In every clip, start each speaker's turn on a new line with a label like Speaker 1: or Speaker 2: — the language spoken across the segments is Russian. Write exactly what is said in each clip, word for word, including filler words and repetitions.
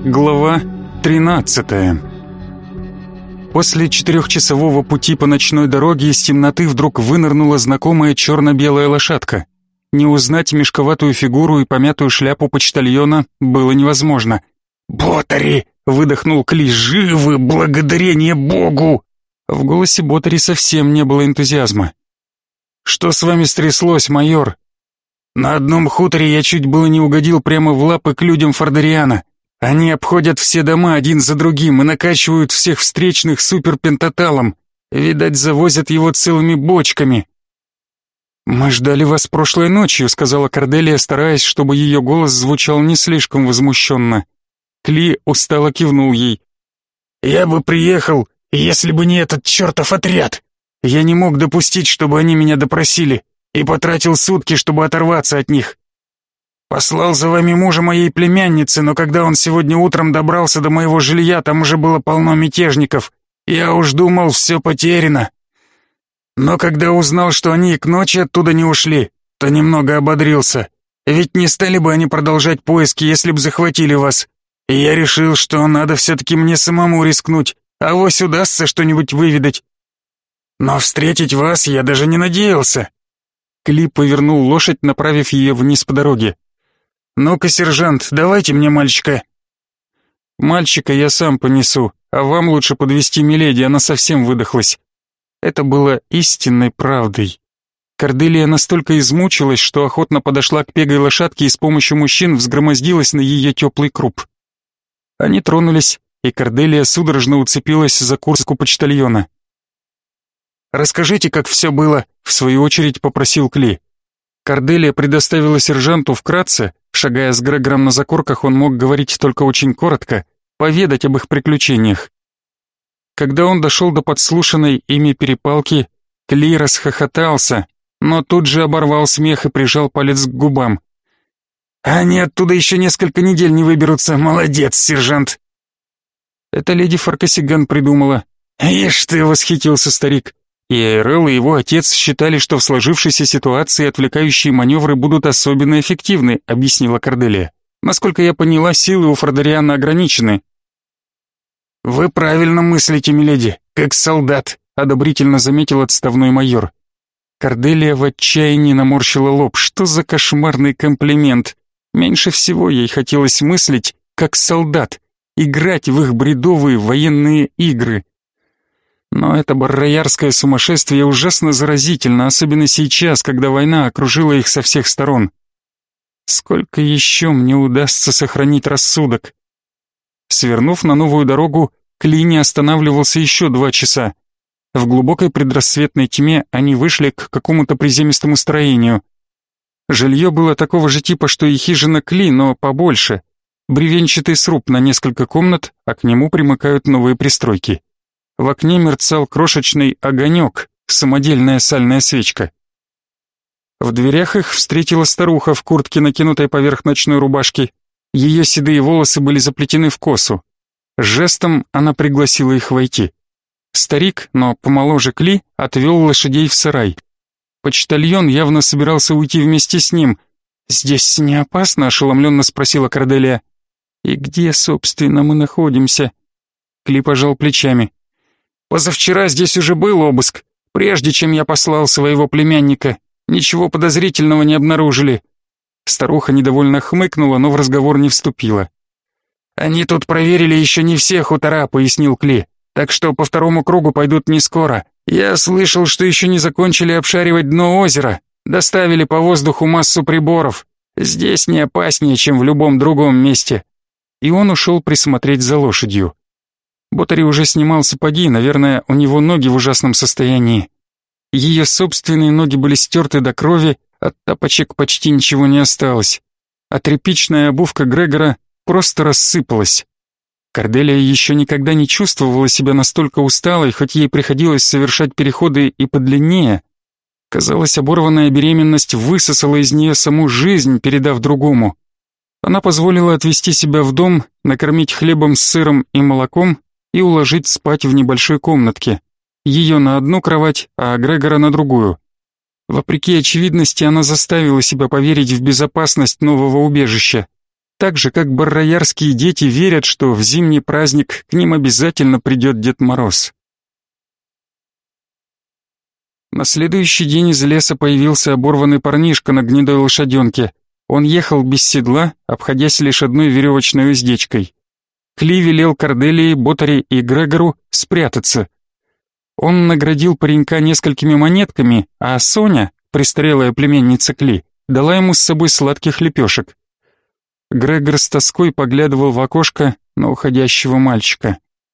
Speaker 1: Глава тринадцатая. После четырехчасового пути по ночной дороге из темноты вдруг вынырнула знакомая черно-белая лошадка. Не узнать мешковатую фигуру и помятую шляпу почтальона было невозможно. «Ботари!» — выдохнул Кли. «Живы, благодарение Богу!» В голосе Ботари совсем не было энтузиазма. «Что с вами стряслось, майор?» «На одном хуторе я чуть было не угодил прямо в лапы к людям Фордериана. Они обходят все дома один за другим и накачивают всех встречных суперпентаталом. Видать, завозят его целыми бочками». «Мы ждали вас прошлой ночью», — сказала Корделия, стараясь, чтобы ее голос звучал не слишком возмущенно. Кли устало кивнул ей. «Я бы приехал, если бы не этот чертов отряд. Я не мог допустить, чтобы они меня допросили, и потратил сутки, чтобы оторваться от них. Послал за вами мужа моей племянницы, но когда он сегодня утром добрался до моего жилья, там уже было полно мятежников. Я уж думал, все потеряно. Но когда узнал, что они и к ночи оттуда не ушли, то немного ободрился. Ведь не стали бы они продолжать поиски, если бы захватили вас. И я решил, что надо все-таки мне самому рискнуть, а авось удастся что-нибудь выведать. Но встретить вас я даже не надеялся». Кли повернул лошадь, направив ее вниз по дороге. «Ну-ка, сержант, давайте мне мальчика». «Мальчика я сам понесу, а вам лучше подвезти миледи, она совсем выдохлась». Это было истинной правдой. Корделия настолько измучилась, что охотно подошла к пегой лошадке и с помощью мужчин взгромоздилась на ее теплый круп. Они тронулись, и Корделия судорожно уцепилась за куртку почтальона. «Расскажите, как все было», — в свою очередь попросил Кли. Корделия предоставила сержанту вкратце, шагая с Грегором на закорках, он мог говорить только очень коротко, поведать об их приключениях. Когда он дошел до подслушанной ими перепалки, Кли расхохотался, но тут же оборвал смех и прижал палец к губам. «Они оттуда еще несколько недель не выберутся, молодец, сержант!» Это леди Фаркасиган придумала. «Ишь ты!» — восхитился старик. И Айрел, и его отец считали, что в сложившейся ситуации отвлекающие маневры будут особенно эффективны, объяснила Корделия. Насколько я поняла, силы у Фордериана ограничены. «Вы правильно мыслите, миледи, как солдат», — одобрительно заметил отставной майор. Корделия в отчаянии наморщила лоб. Что за кошмарный комплимент? Меньше всего ей хотелось мыслить, как солдат, играть в их бредовые военные игры. Но это барроярское сумасшествие ужасно заразительно, особенно сейчас, когда война окружила их со всех сторон. Сколько еще мне удастся сохранить рассудок? Свернув на новую дорогу, Кли не останавливался еще два часа. В глубокой предрассветной тьме они вышли к какому-то приземистому строению. Жилье было такого же типа, что и хижина Кли, но побольше. Бревенчатый сруб на несколько комнат, а к нему примыкают новые пристройки. В окне мерцал крошечный огонек, самодельная сальная свечка. В дверях их встретила старуха в куртке, накинутой поверх ночной рубашки. Ее седые волосы были заплетены в косу. Жестом она пригласила их войти. Старик, но помоложе Кли, отвел лошадей в сарай. Почтальон явно собирался уйти вместе с ним. «Здесь не опасно?» — ошеломленно спросила Корделия. «И где, собственно, мы находимся?» Кли пожал плечами. «Позавчера здесь уже был обыск, прежде чем я послал своего племянника. Ничего подозрительного не обнаружили». Старуха недовольно хмыкнула, но в разговор не вступила. «Они тут проверили еще не все хутора», — пояснил Кли. «Так что по второму кругу пойдут не скоро. Я слышал, что еще не закончили обшаривать дно озера. Доставили по воздуху массу приборов. Здесь не опаснее, чем в любом другом месте». И он ушел присмотреть за лошадью. Ботари уже снимал сапоги, наверное, у него ноги в ужасном состоянии. Ее собственные ноги были стерты до крови, от тапочек почти ничего не осталось. А тряпичная обувка Грегора просто рассыпалась. Корделия еще никогда не чувствовала себя настолько усталой, хоть ей приходилось совершать переходы и подлиннее. Казалось, оборванная беременность высосала из нее саму жизнь, передав другому. Она позволила отвезти себя в дом, накормить хлебом с сыром и молоком и уложить спать в небольшой комнатке. Ее на одну кровать, а Грегора на другую. Вопреки очевидности, она заставила себя поверить в безопасность нового убежища. так же, как барроярские дети верят, что в зимний праздник к ним обязательно придет Дед Мороз. На следующий день из леса появился оборванный парнишка на гнедой лошаденке. Он ехал без седла, обходясь лишь одной веревочной уздечкой. Кли велел Корделии, Ботари и Грегору спрятаться. Он наградил паренька несколькими монетками, а Соня, престарелая племянница Кли, дала ему с собой сладких лепешек. Грегор с тоской поглядывал в окошко на уходящего мальчика.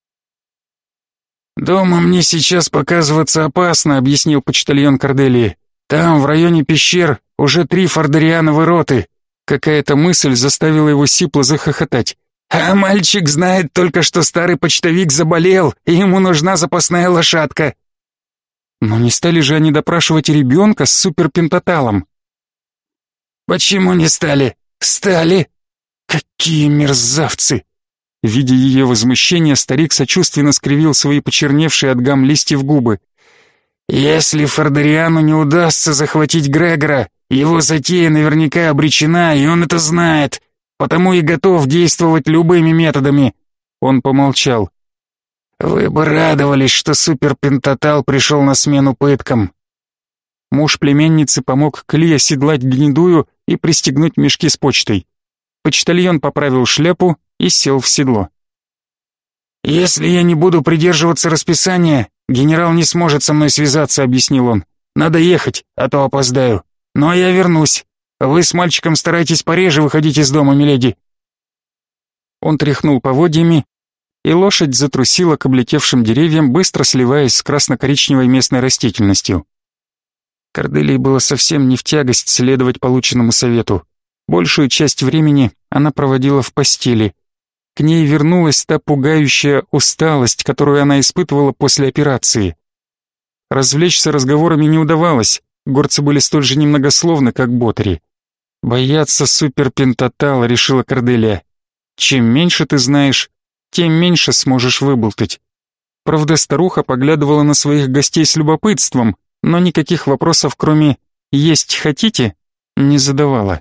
Speaker 1: «Дома мне сейчас показываться опасно», — объяснил почтальон Корделии. «Там, в районе пещер, уже три фордериановы роты». Какая-то мысль заставила его сипло захохотать. «А мальчик знает только, что старый почтовик заболел, и ему нужна запасная лошадка». Но не стали же они допрашивать ребенка с суперпентаталом? «Почему не стали? Стали!» «Какие мерзавцы!» Видя ее возмущение, старик сочувственно скривил свои почерневшие от гам листьев губы. «Если Фордериану не удастся захватить Грегора, его затея наверняка обречена, и он это знает, потому и готов действовать любыми методами». Он помолчал. «Вы бы радовались, что суперпентатал пришел на смену пыткам». Муж племянницы помог Кли оседлать гнедую и пристегнуть мешки с почтой. Почтальон поправил шляпу и сел в седло. «Если я не буду придерживаться расписания, генерал не сможет со мной связаться», — объяснил он. «Надо ехать, а то опоздаю. Но я вернусь. Вы с мальчиком старайтесь пореже выходить из дома, миледи». Он тряхнул поводьями, и лошадь затрусила к облетевшим деревьям, быстро сливаясь с красно-коричневой местной растительностью. Корделии было совсем не в тягость следовать полученному совету. Большую часть времени она проводила в постели. К ней вернулась та пугающая усталость, которую она испытывала после операции. Развлечься разговорами не удавалось, горцы были столь же немногословны, как Ботари. «Бояться суперпентатала», — решила Корделия. «Чем меньше ты знаешь, тем меньше сможешь выболтать». Правда, старуха поглядывала на своих гостей с любопытством, но никаких вопросов, кроме «есть хотите?», не задавала.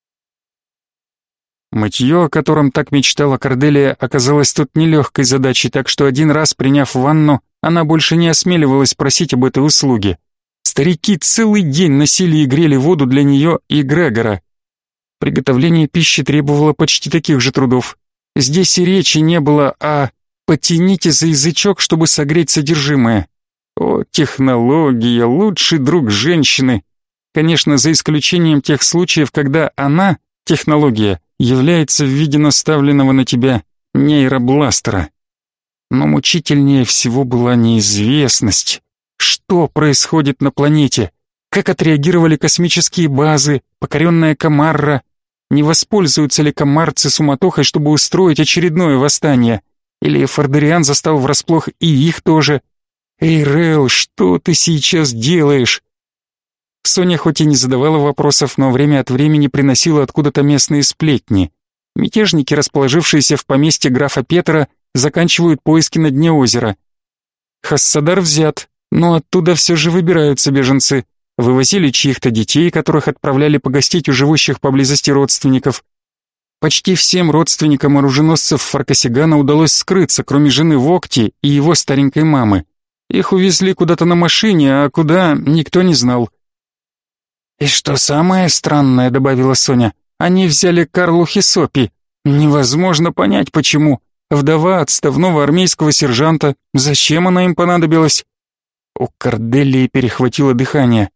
Speaker 1: Мытье, о котором так мечтала Корделия, оказалось тут нелегкой задачей, так что один раз, приняв ванну, она больше не осмеливалась просить об этой услуге. Старики целый день носили и грели воду для нее и Грегора. Приготовление пищи требовало почти таких же трудов. Здесь и речи не было, а «потяните за язычок, чтобы согреть содержимое». О, технология, лучший друг женщины. Конечно, за исключением тех случаев, когда она, технология, является в виде наставленного на тебя нейробластера. Но мучительнее всего была неизвестность. Что происходит на планете? Как отреагировали космические базы, покоренная Камарра? Не воспользуются ли камарцы суматохой, чтобы устроить очередное восстание? Или Фордериан застал врасплох и их тоже? «Эй, Рэл, что ты сейчас делаешь?» Соня хоть и не задавала вопросов, но время от времени приносила откуда-то местные сплетни. Мятежники, расположившиеся в поместье графа Петра, заканчивают поиски на дне озера. Хассадар взят, но оттуда все же выбираются беженцы. Вывозили чьих-то детей, которых отправляли погостить у живущих поблизости родственников. Почти всем родственникам оруженосцев Фаркасигана удалось скрыться, кроме жены Вокти и его старенькой мамы. Их увезли куда-то на машине, а куда — никто не знал. «И что самое странное», — добавила Соня, — «они взяли Карлу Хисопи. Невозможно понять, почему. Вдова отставного армейского сержанта. Зачем она им понадобилась?» У Корделии перехватило дыхание.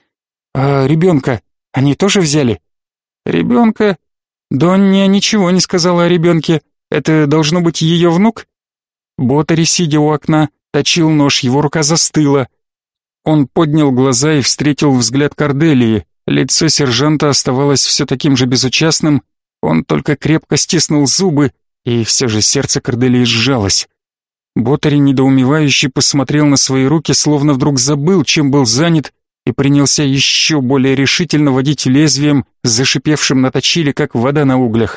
Speaker 1: «А ребенка они тоже взяли?» «Ребенка? Доння ничего не сказала о ребенке. Это должно быть ее внук?» Ботари, сидя у окна, точил нож, его рука застыла. Он поднял глаза и встретил взгляд Корделии. Лицо сержанта оставалось все таким же безучастным, он только крепко стиснул зубы, и все же сердце Корделии сжалось. Ботари недоумевающе посмотрел на свои руки, словно вдруг забыл, чем был занят, и принялся еще более решительно водить лезвием, зашипевшим на точиле, как вода на углях.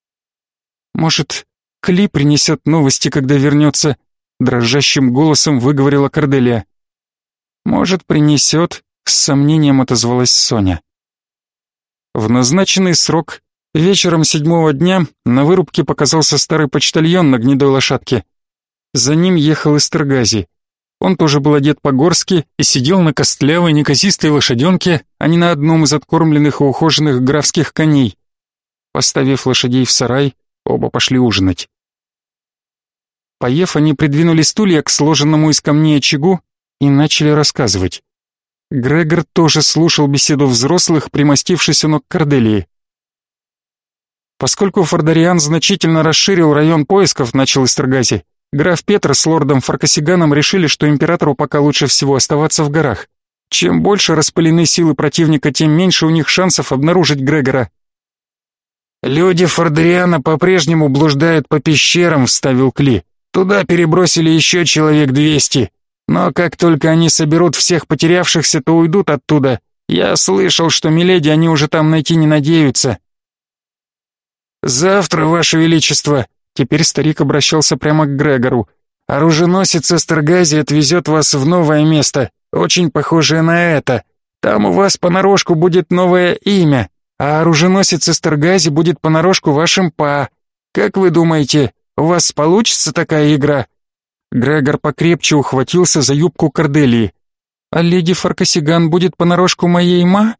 Speaker 1: «Может, Кли принесет новости, когда вернется?» — дрожащим голосом выговорила Корделия. «Может, принесет», — с сомнением отозвалась Соня. В назначенный срок Вечером седьмого дня на вырубке показался старый почтальон на гнедой лошадке. За ним ехал Эстергази. Он тоже был одет по-горски и сидел на костлявой неказистой лошаденке, а не на одном из откормленных и ухоженных графских коней. Поставив лошадей в сарай, оба пошли ужинать. Поев, они придвинули стулья к сложенному из камней очагу и начали рассказывать. Грегор тоже слушал беседу взрослых, примостившись у ног Корделии. Поскольку Фордариан значительно расширил район поисков, начал Эстергази, граф Петр с лордом Фаркасиганом решили, что императору пока лучше всего оставаться в горах. Чем больше распылены силы противника, тем меньше у них шансов обнаружить Грегора. «Люди Фордариана по-прежнему блуждают по пещерам», — вставил Кли. «Туда перебросили еще человек двести. Но как только они соберут всех потерявшихся, то уйдут оттуда. Я слышал, что миледи они уже там найти не надеются». «Завтра, Ваше Величество», — теперь старик обращался прямо к Грегору, «оруженосец Эстергази отвезет вас в новое место, очень похожее на это. Там у вас понарошку будет новое имя, а оруженосец Эстергази будет понарошку вашим па. Как вы думаете, у вас получится такая игра?» Грегор покрепче ухватился за юбку Корделии. «А леди Фаркасиган будет понарошку моей ма?»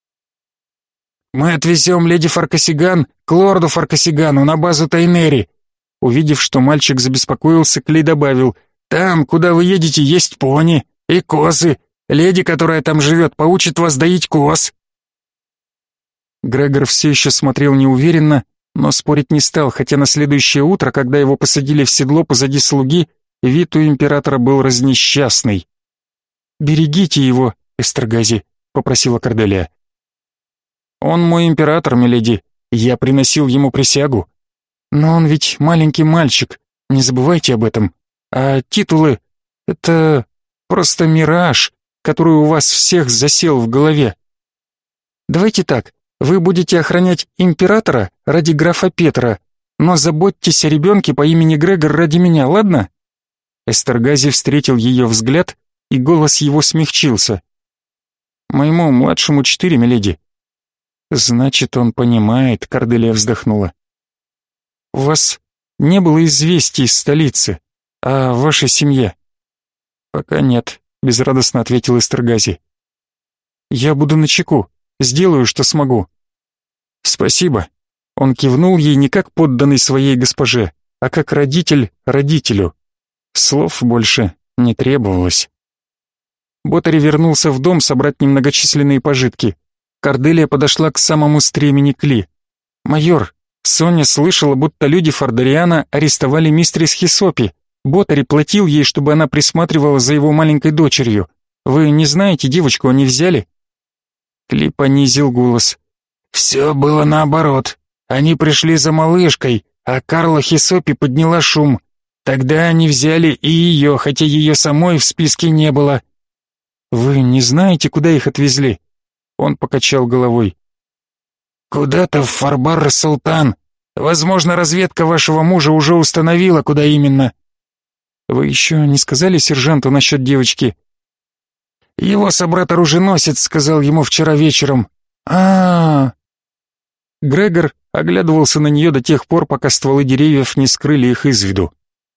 Speaker 1: «Мы отвезем леди Фаркасиган к лорду Фаркасигану на базу Тайнери». Увидев, что мальчик забеспокоился, Кли добавил: «Там, куда вы едете, есть пони и козы. Леди, которая там живет, поучит вас доить коз». Грегор все еще смотрел неуверенно, но спорить не стал, хотя на следующее утро, когда его посадили в седло позади слуги, вид у императора был разнесчастный. «Берегите его, Эстергази», — попросила Корделия. «Он мой император, миледи. Я приносил ему присягу. Но он ведь маленький мальчик, не забывайте об этом. А титулы — это просто мираж, который у вас всех засел в голове. Давайте так, вы будете охранять императора ради графа Петра, но заботьтесь о ребенке по имени Грегор ради меня, ладно?» Эстергази встретил ее взгляд, и голос его смягчился. «Моему младшему четыре, миледи». «Значит, он понимает», — Корделия вздохнула. «У вас не было известий из столицы о вашей семье?» «Пока нет», — безрадостно ответил Эстергази. «Я буду начеку, сделаю, что смогу». «Спасибо». Он кивнул ей не как подданный своей госпоже, а как родитель родителю. Слов больше не требовалось. Ботари вернулся в дом собрать немногочисленные пожитки. Корделия подошла к самому стремени Кли. «Майор, Соня слышала, будто люди Фордариана арестовали мистерис Хисопи. Ботари платил ей, чтобы она присматривала за его маленькой дочерью. Вы не знаете, девочку они взяли?» Кли понизил голос. «Все было наоборот. Они пришли за малышкой, а Карла Хисопи подняла шум. Тогда они взяли и ее, хотя ее самой в списке не было». «Вы не знаете, куда их отвезли?» Он покачал головой. «Куда-то в Фарбар-Султан. Возможно, разведка вашего мужа уже установила, куда именно». «Вы еще не сказали сержанту насчет девочки?» «Его собрат-оруженосец сказал ему вчера вечером. а, -а, -а. Грегор оглядывался на нее до тех пор, пока стволы деревьев не скрыли их из виду.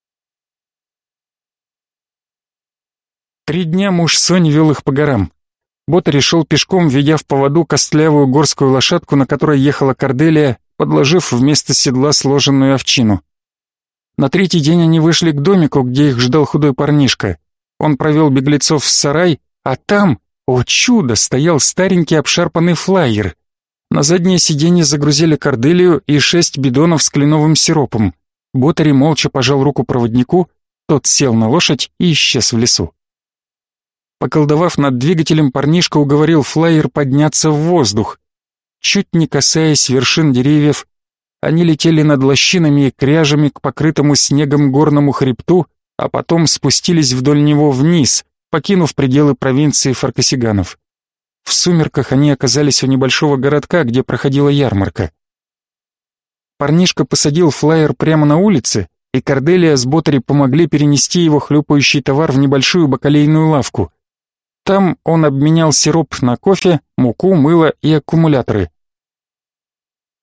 Speaker 1: Три дня муж Сони вел их по горам. Ботари шел пешком, ведя в поводу костлявую горскую лошадку, на которой ехала Корделия, подложив вместо седла сложенную овчину. На третий день они вышли к домику, где их ждал худой парнишка. Он провел беглецов в сарай, а там, о чудо, стоял старенький обшарпанный флайер. На заднее сиденье загрузили Корделию и шесть бидонов с кленовым сиропом. Ботари молча пожал руку проводнику, тот сел на лошадь и исчез в лесу. Поколдовав над двигателем, парнишка уговорил флайер подняться в воздух. Чуть не касаясь вершин деревьев, они летели над лощинами и кряжами к покрытому снегом горному хребту, а потом спустились вдоль него вниз, покинув пределы провинции Фаркасиганов. В сумерках они оказались у небольшого городка, где проходила ярмарка. Парнишка посадил флайер прямо на улице, и Корделия с Ботари помогли перенести его хлюпающий товар в небольшую бакалейную лавку. Там он обменял сироп на кофе, муку, мыло и аккумуляторы.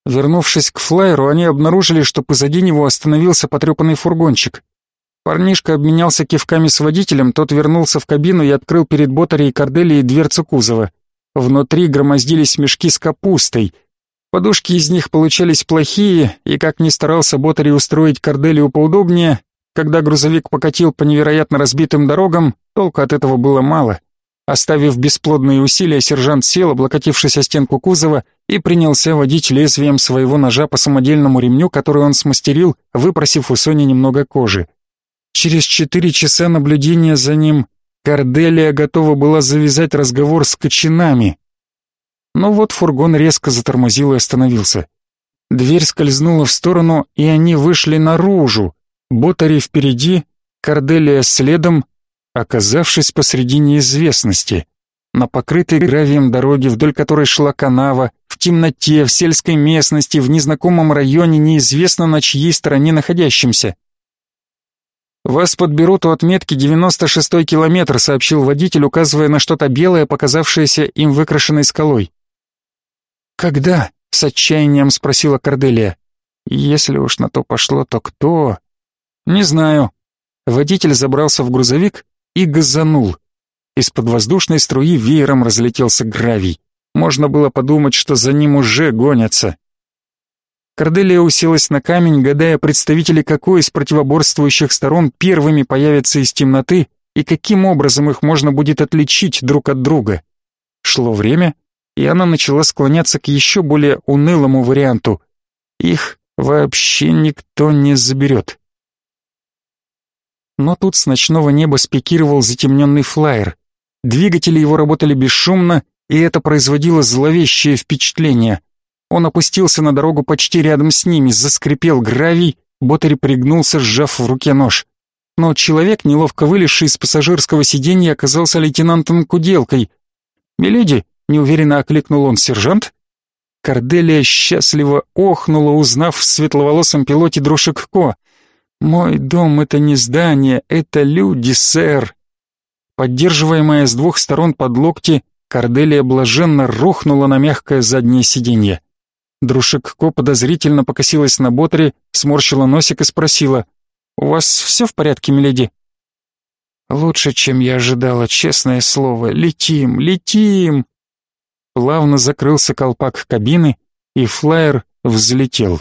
Speaker 1: Вернувшись к флайеру, они обнаружили, что позади него остановился потрепанный фургончик. Парнишка обменялся кивками с водителем, тот вернулся в кабину и открыл перед Ботари и Корделией дверцу кузова. Внутри громоздились мешки с капустой. Подушки из них получались плохие, и как ни старался Ботари устроить Корделию поудобнее, когда грузовик покатил по невероятно разбитым дорогам, толку от этого было мало. Оставив бесплодные усилия, сержант сел, облокотившись о стенку кузова, и принялся водить лезвием своего ножа по самодельному ремню, который он смастерил, выпросив у Сони немного кожи. Через четыре часа наблюдения за ним Корделия готова была завязать разговор с кочанами. Но вот фургон резко затормозил и остановился. Дверь скользнула в сторону, и они вышли наружу. Ботари впереди, Корделия следом, оказавшись посреди неизвестности. На покрытой гравием дороге, вдоль которой шла канава, в темноте, в сельской местности, в незнакомом районе, неизвестно на чьей стороне находящемся. «Вас подберут у отметки девяносто шестой километр», — сообщил водитель, указывая на что-то белое, показавшееся им выкрашенной скалой. «Когда?» — с отчаянием спросила Корделия. «Если уж на то пошло, то кто?» «Не знаю». Водитель забрался в грузовик и газанул. Из-под воздушной струи веером разлетелся гравий. Можно было подумать, что за ним уже гонятся. Корделия уселась на камень, гадая, представители какой из противоборствующих сторон первыми появятся из темноты и каким образом их можно будет отличить друг от друга. Шло время, и она начала склоняться к еще более унылому варианту. Их вообще никто не заберет. Но тут с ночного неба спикировал затемненный флайер. Двигатели его работали бесшумно, и это производило зловещее впечатление. Он опустился на дорогу почти рядом с ними, заскрипел гравий, Ботари пригнулся, сжав в руке нож. Но человек, неловко вылезший из пассажирского сиденья, оказался лейтенантом Куделкой. «Миледи», — неуверенно окликнул он, — «сержант?» Корделия счастливо охнула, узнав в светловолосом пилоте Друшек-Ко. «Мой дом — это не здание, это люди, сэр». Поддерживаемая с двух сторон под локти, Корделия блаженно рухнула на мягкое заднее сиденье. Друшек-Ко подозрительно покосилась на Ботари, сморщила носик и спросила: «У вас все в порядке, миледи?» «Лучше, чем я ожидала, честное слово. Летим, летим!» Плавно закрылся колпак кабины, и флайер взлетел.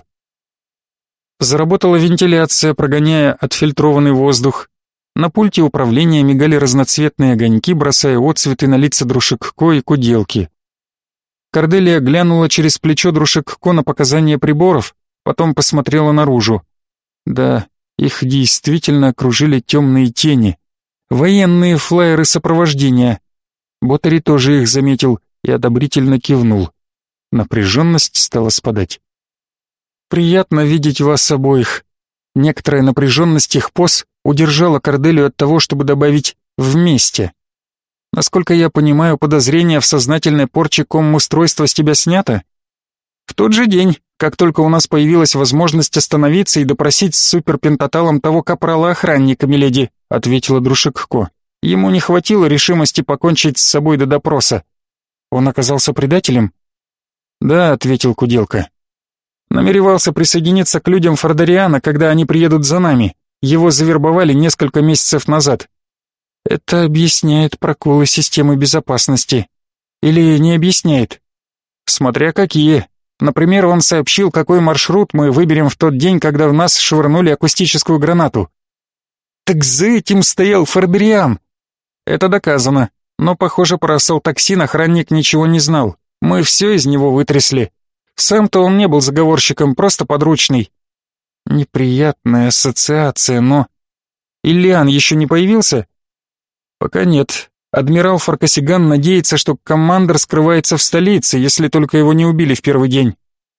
Speaker 1: Заработала вентиляция, прогоняя отфильтрованный воздух. На пульте управления мигали разноцветные огоньки, бросая отцветы на лица Друшек-Ко и Куделки. Корделия глянула через плечо Друшек-Ко на показания приборов, потом посмотрела наружу. Да, их действительно окружили темные тени. Военные флайеры сопровождения. Ботари тоже их заметил и одобрительно кивнул. Напряженность стала спадать. «Приятно видеть вас обоих». Некоторая напряженность их поз удержала Корделию от того, чтобы добавить «вместе». Насколько я понимаю, подозрение в сознательной порче коммустройства с тебя снято? В тот же день, как только у нас появилась возможность остановиться и допросить с суперпентаталом того капрала-охранника, миледи, ответила Друшек-Ко. Ему не хватило решимости покончить с собой до допроса. Он оказался предателем? Да, ответил Куделка. Намеревался присоединиться к людям Фордариана, когда они приедут за нами. Его завербовали несколько месяцев назад. Это объясняет проколы системы безопасности. Или не объясняет? Смотря какие. Например, он сообщил, какой маршрут мы выберем в тот день, когда в нас швырнули акустическую гранату. Так за этим стоял Фордариан. Это доказано. Но, похоже, про ассалтоксин охранник ничего не знал. Мы все из него вытрясли. Сам-то он не был заговорщиком, просто подручный. Неприятная ассоциация, но... Ильян еще не появился? Пока нет. Адмирал Фаркасиган надеется, что командор скрывается в столице, если только его не убили в первый день.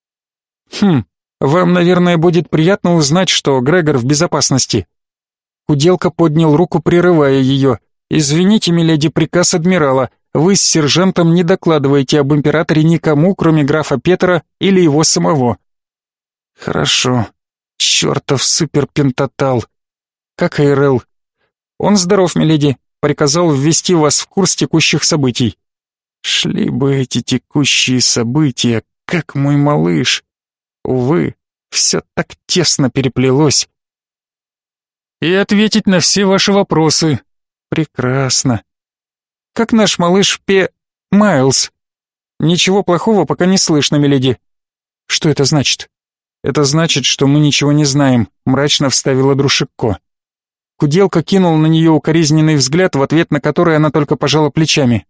Speaker 1: Хм, вам, наверное, будет приятно узнать, что Грегор в безопасности. Куделка поднял руку, прерывая ее. Извините, миледи, приказ адмирала. Вы с сержантом не докладываете об императоре никому, кроме графа Петра или его самого. Хорошо. Чертов суперпентатал. Как Эйрел? Он здоров, миледи. Приказал ввести вас в курс текущих событий. Шли бы эти текущие события, как мой малыш. Увы, все так тесно переплелось. И ответить на все ваши вопросы. Прекрасно. Как наш малыш Пе... Майлз? Ничего плохого пока не слышно, миледи. Что это значит? Это значит, что мы ничего не знаем, мрачно вставила Друшикко. Куделка кинул на нее укоризненный взгляд, в ответ на который она только пожала плечами.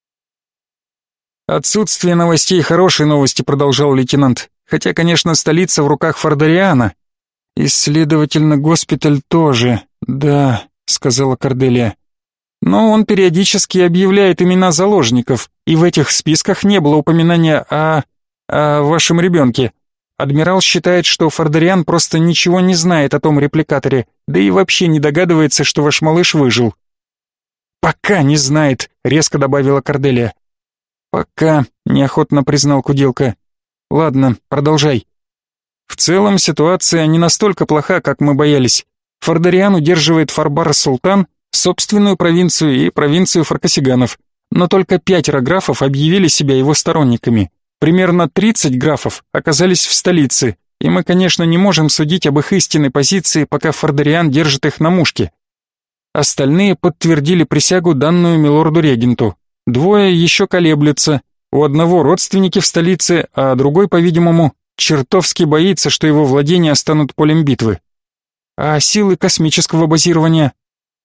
Speaker 1: «Отсутствие новостей — хорошие новости», — продолжал лейтенант. «Хотя, конечно, столица в руках Фордариана. И, следовательно, госпиталь тоже, да», — сказала Корделия. «Но он периодически объявляет имена заложников, и в этих списках не было упоминания о... о вашем ребенке. Адмирал считает, что Фордариан просто ничего не знает о том репликаторе, да и вообще не догадывается, что ваш малыш выжил». «Пока не знает», — резко добавила Корделия. «Пока», — неохотно признал Куделка. «Ладно, продолжай». «В целом ситуация не настолько плоха, как мы боялись. Фордариан удерживает Фарбар-Султан, собственную провинцию и провинцию фаркасиганов, но только пятеро графов объявили себя его сторонниками. Примерно тридцать графов оказались в столице, и мы, конечно, не можем судить об их истинной позиции, пока Фордариан держит их на мушке. Остальные подтвердили присягу, данную милорду-регенту. Двое еще колеблются, у одного родственники в столице, а другой, по-видимому, чертовски боится, что его владения станут полем битвы. А силы космического базирования?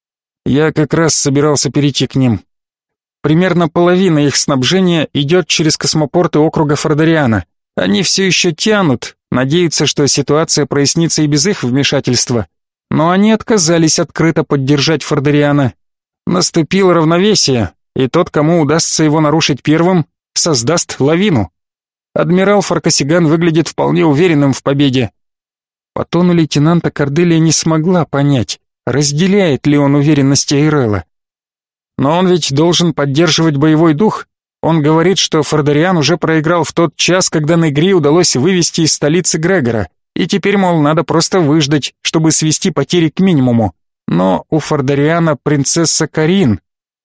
Speaker 1: Я как раз собирался перейти к ним. Примерно половина их снабжения идет через космопорты округа Фордариана. Они все еще тянут, надеются, что ситуация прояснится и без их вмешательства. Но они отказались открыто поддержать Фордариана. Наступило равновесие, и тот, кому удастся его нарушить первым, создаст лавину. Адмирал Фаркасиган выглядит вполне уверенным в победе. По тону лейтенанта Корделия не смогла понять, разделяет ли он уверенность Эйрела. Но он ведь должен поддерживать боевой дух. Он говорит, что Фордариан уже проиграл в тот час, когда Негри удалось вывести из столицы Грегора, и теперь, мол, надо просто выждать, чтобы свести потери к минимуму. Но у Фордариана принцесса Карин.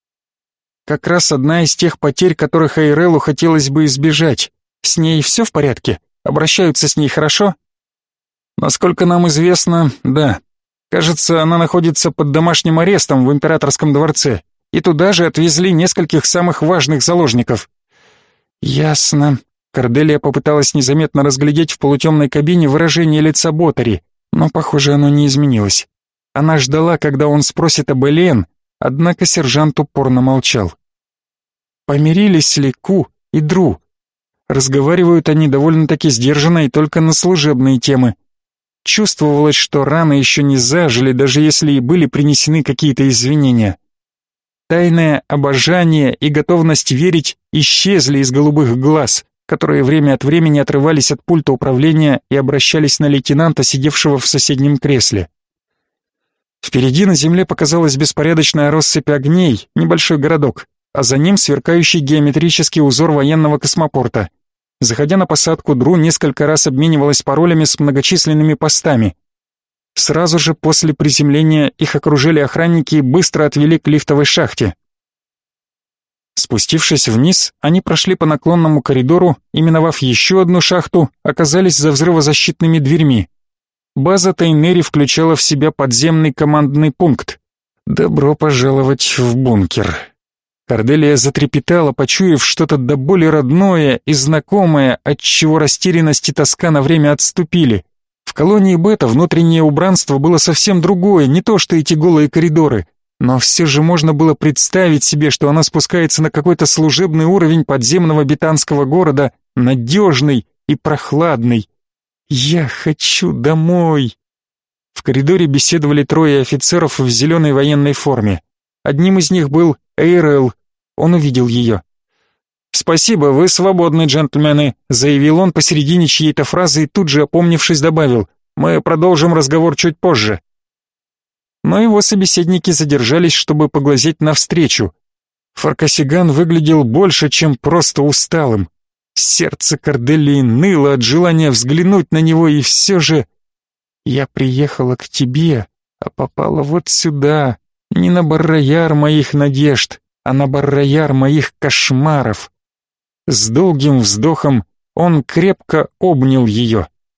Speaker 1: Как раз одна из тех потерь, которых Эйрелу хотелось бы избежать. С ней все в порядке? Обращаются с ней хорошо? Насколько нам известно, да. Кажется, она находится под домашним арестом в императорском дворце. И туда же отвезли нескольких самых важных заложников. Ясно. Корделия попыталась незаметно разглядеть в полутемной кабине выражение лица Ботари, но, похоже, оно не изменилось. Она ждала, когда он спросит об Элен, однако сержант упорно молчал. Помирились ли Ку и Дру? Разговаривают они довольно-таки сдержанно и только на служебные темы. Чувствовалось, что раны еще не зажили, даже если и были принесены какие-то извинения. Тайное обожание и готовность верить исчезли из голубых глаз, которые время от времени отрывались от пульта управления и обращались на лейтенанта, сидевшего в соседнем кресле. Впереди на земле показалась беспорядочная россыпь огней, небольшой городок, а за ним сверкающий геометрический узор военного космопорта. Заходя на посадку, Дру несколько раз обменивалась паролями с многочисленными постами. Сразу же после приземления их окружили охранники и быстро отвели к лифтовой шахте. Спустившись вниз, они прошли по наклонному коридору и, миновав еще одну шахту, оказались за взрывозащитными дверьми. База Тайнери включала в себя подземный командный пункт. «Добро пожаловать в бункер». Корделия затрепетала, почуяв что-то до боли родное и знакомое, отчего растерянность и тоска на время отступили. В колонии Бета внутреннее убранство было совсем другое, не то что эти голые коридоры, но все же можно было представить себе, что она спускается на какой-то служебный уровень подземного бетанского города, надежный и прохладный. «Я хочу домой!» В коридоре беседовали трое офицеров в зеленой военной форме. Одним из них был Эйрел. Он увидел ее. «Спасибо, вы свободны, джентльмены», — заявил он посередине чьей-то фразы и тут же, опомнившись, добавил: «Мы продолжим разговор чуть позже». Но его собеседники задержались, чтобы поглазеть навстречу. Фаркасиган выглядел больше, чем просто усталым. Сердце Корделии ныло от желания взглянуть на него, и все же... «Я приехала к тебе, а попала вот сюда, не на баррояр моих надежд, а на баррояр моих кошмаров». С долгим вздохом он крепко обнял ее.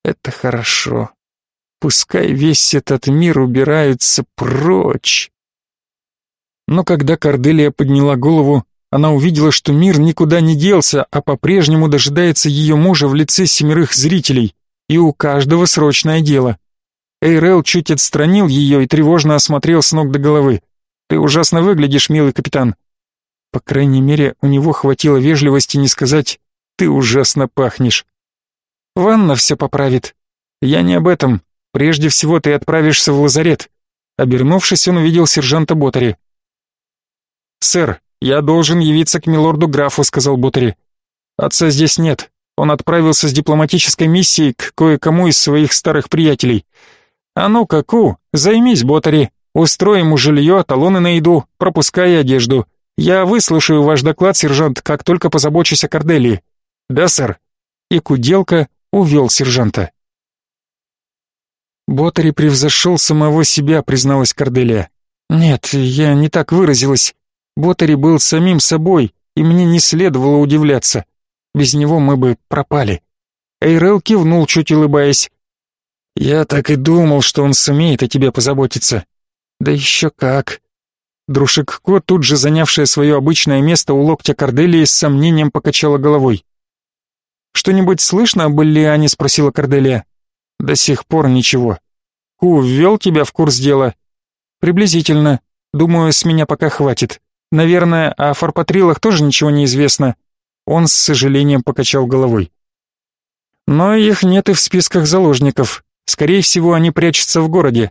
Speaker 1: Это хорошо. Пускай весь этот мир убирается прочь. Но когда Корделия подняла голову, она увидела, что мир никуда не делся, а по-прежнему дожидается ее мужа в лице семерых зрителей, и у каждого срочное дело. Эйрел чуть отстранил ее и тревожно осмотрел с ног до головы. «Ты ужасно выглядишь, милый капитан». По крайней мере, у него хватило вежливости не сказать «ты ужасно пахнешь». «Ванна все поправит». «Я не об этом. Прежде всего ты отправишься в лазарет». Обернувшись, он увидел сержанта Ботари. «Сэр, я должен явиться к милорду графу», — сказал Ботари. «Отца здесь нет. Он отправился с дипломатической миссией к кое-кому из своих старых приятелей. А ну-ка, Ку, займись, Ботари. Устрой ему жилье, талоны на еду, пропуска и одежду. Я выслушаю ваш доклад, сержант, как только позабочусь о Корделии». «Да, сэр». И Куделка увел сержанта. «Ботари превзошел самого себя», — призналась Корделия. «Нет, я не так выразилась. Ботари был самим собой, и мне не следовало удивляться. Без него мы бы пропали». Эйрел кивнул, чуть улыбаясь. «Я так и думал, что он сумеет о тебе позаботиться». «Да еще как». Друшик-ко, тут же занявшая свое обычное место у локтя Корделии, с сомнением покачала головой. «Что-нибудь слышно об Иллиане?» — спросила Корделия. «До сих пор ничего. Ку ввел тебя в курс дела?» «Приблизительно. Думаю, с меня пока хватит. Наверное, о фарпатрилах тоже ничего не известно». Он с сожалением покачал головой. «Но их нет и в списках заложников. Скорее всего, они прячутся в городе.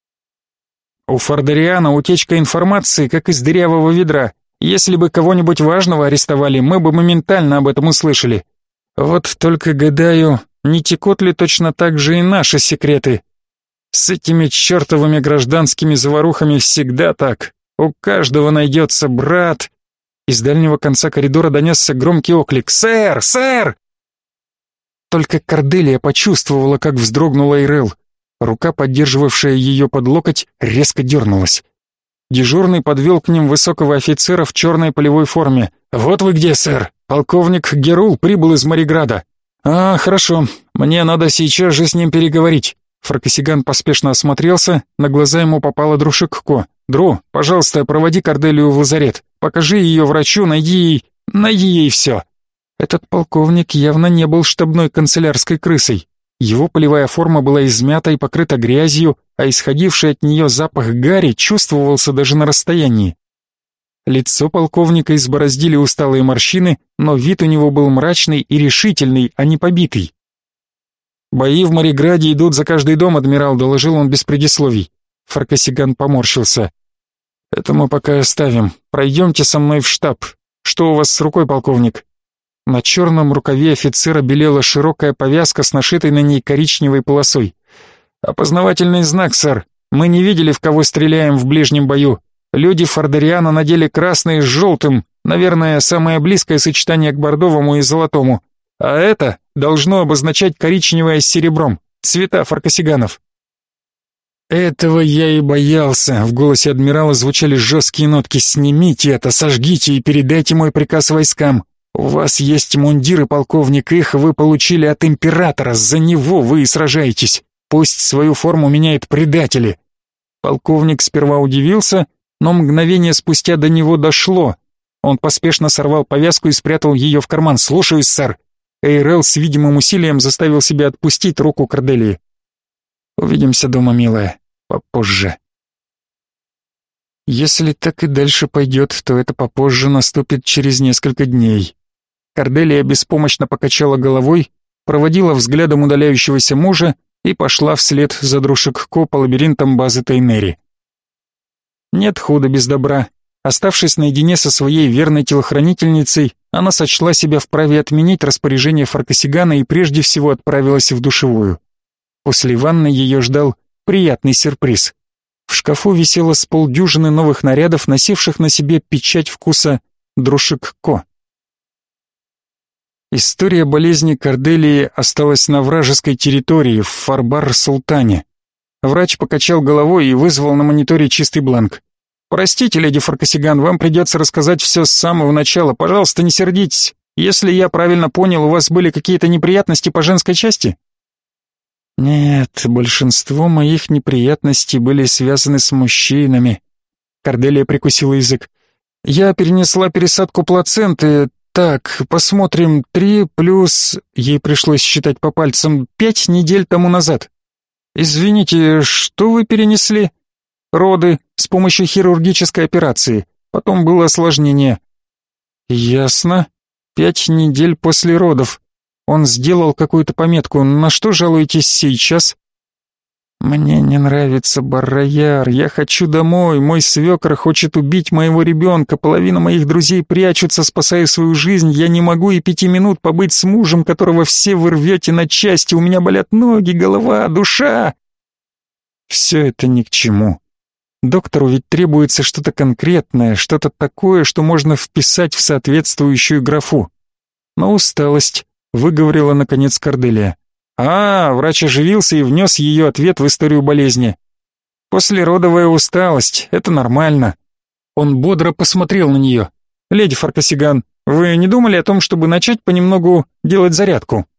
Speaker 1: У Фардариана утечка информации, как из дырявого ведра. Если бы кого-нибудь важного арестовали, мы бы моментально об этом услышали. Вот только гадаю, не текут ли точно так же и наши секреты? С этими чертовыми гражданскими заварухами всегда так. У каждого найдется брат». Из дальнего конца коридора донесся громкий оклик: «Сэр! Сэр!» Только Корделия почувствовала, как вздрогнула Эйрел. Рука, поддерживавшая ее под локоть, резко дернулась. Дежурный подвел к ним высокого офицера в черной полевой форме. «Вот вы где, сэр! Полковник Герул прибыл из Мариграда». «А, хорошо. Мне надо сейчас же с ним переговорить». Фаркасиган поспешно осмотрелся, на глаза ему попала Друшик-ко. «Дру, пожалуйста, проводи Корделию в лазарет. Покажи ее врачу, найди ей... найди ей все». Этот полковник явно не был штабной канцелярской крысой. Его полевая форма была измята и покрыта грязью, а исходивший от нее запах гари чувствовался даже на расстоянии. Лицо полковника избороздили усталые морщины, но вид у него был мрачный и решительный, а не побитый. «Бои в Мариграде идут за каждый дом, адмирал», — доложил он без предисловий. Фаркасиган поморщился. «Это мы пока оставим. Пройдемте со мной в штаб. Что у вас с рукой, полковник?» На черном рукаве офицера белела широкая повязка с нашитой на ней коричневой полосой. «Опознавательный знак, сэр. Мы не видели, в кого стреляем в ближнем бою. Люди Фардариана надели красный с желтым, наверное, самое близкое сочетание к бордовому и золотому. А это должно обозначать коричневое с серебром, цвета фаркасиганов». «Этого я и боялся», — в голосе адмирала звучали жесткие нотки. «Снимите это, сожгите и передайте мой приказ войскам. У вас есть мундиры, полковник, их вы получили от императора, за него вы и сражаетесь. Пусть свою форму меняют предатели». Полковник сперва удивился, но мгновение спустя до него дошло. Он поспешно сорвал повязку и спрятал ее в карман. «Слушаюсь, сэр». Эйрел с видимым усилием заставил себя отпустить руку Корделии. «Увидимся дома, милая, попозже». Если так и дальше пойдет, то это попозже наступит через несколько дней. Корделия беспомощно покачала головой, проводила взглядом удаляющегося мужа и пошла вслед за Друшик-ко по лабиринтам базы Тайнери. Нет худа без добра. Оставшись наедине со своей верной телохранительницей, она сочла себя вправе отменить распоряжение Фаркасигана и прежде всего отправилась в душевую. После ванны ее ждал приятный сюрприз. В шкафу висело с полдюжины новых нарядов, носивших на себе печать вкуса Друшик-ко. История болезни Корделии осталась на вражеской территории, в Фарбар-Султане. Врач покачал головой и вызвал на мониторе чистый бланк. «Простите, леди Фаркасиган, вам придется рассказать все с самого начала. Пожалуйста, не сердитесь. Если я правильно понял, у вас были какие-то неприятности по женской части?» Нет, большинство моих неприятностей были связаны с мужчинами. Корделия прикусила язык. Я перенесла пересадку плаценты. Так, посмотрим, три плюс... Ей пришлось считать по пальцам. Пять недель тому назад. Извините, что вы перенесли? Роды с помощью хирургической операции. Потом было осложнение. Ясно. Пять недель после родов. Он сделал какую-то пометку. На что жалуетесь сейчас? Мне не нравится Бар-Рояр. Я хочу домой. Мой свекор хочет убить моего ребенка. Половина моих друзей прячутся, спасая свою жизнь. Я не могу и пяти минут побыть с мужем, которого все вы рвете на части. У меня болят ноги, голова, душа. Все это ни к чему. Доктору ведь требуется что-то конкретное, что-то такое, что можно вписать в соответствующую графу. Но усталость, выговорила наконец Корделия. А, врач оживился и внес ее ответ в историю болезни. Послеродовая усталость, это нормально. Он бодро посмотрел на нее. Леди Фаркасиган, вы не думали о том, чтобы начать понемногу делать зарядку?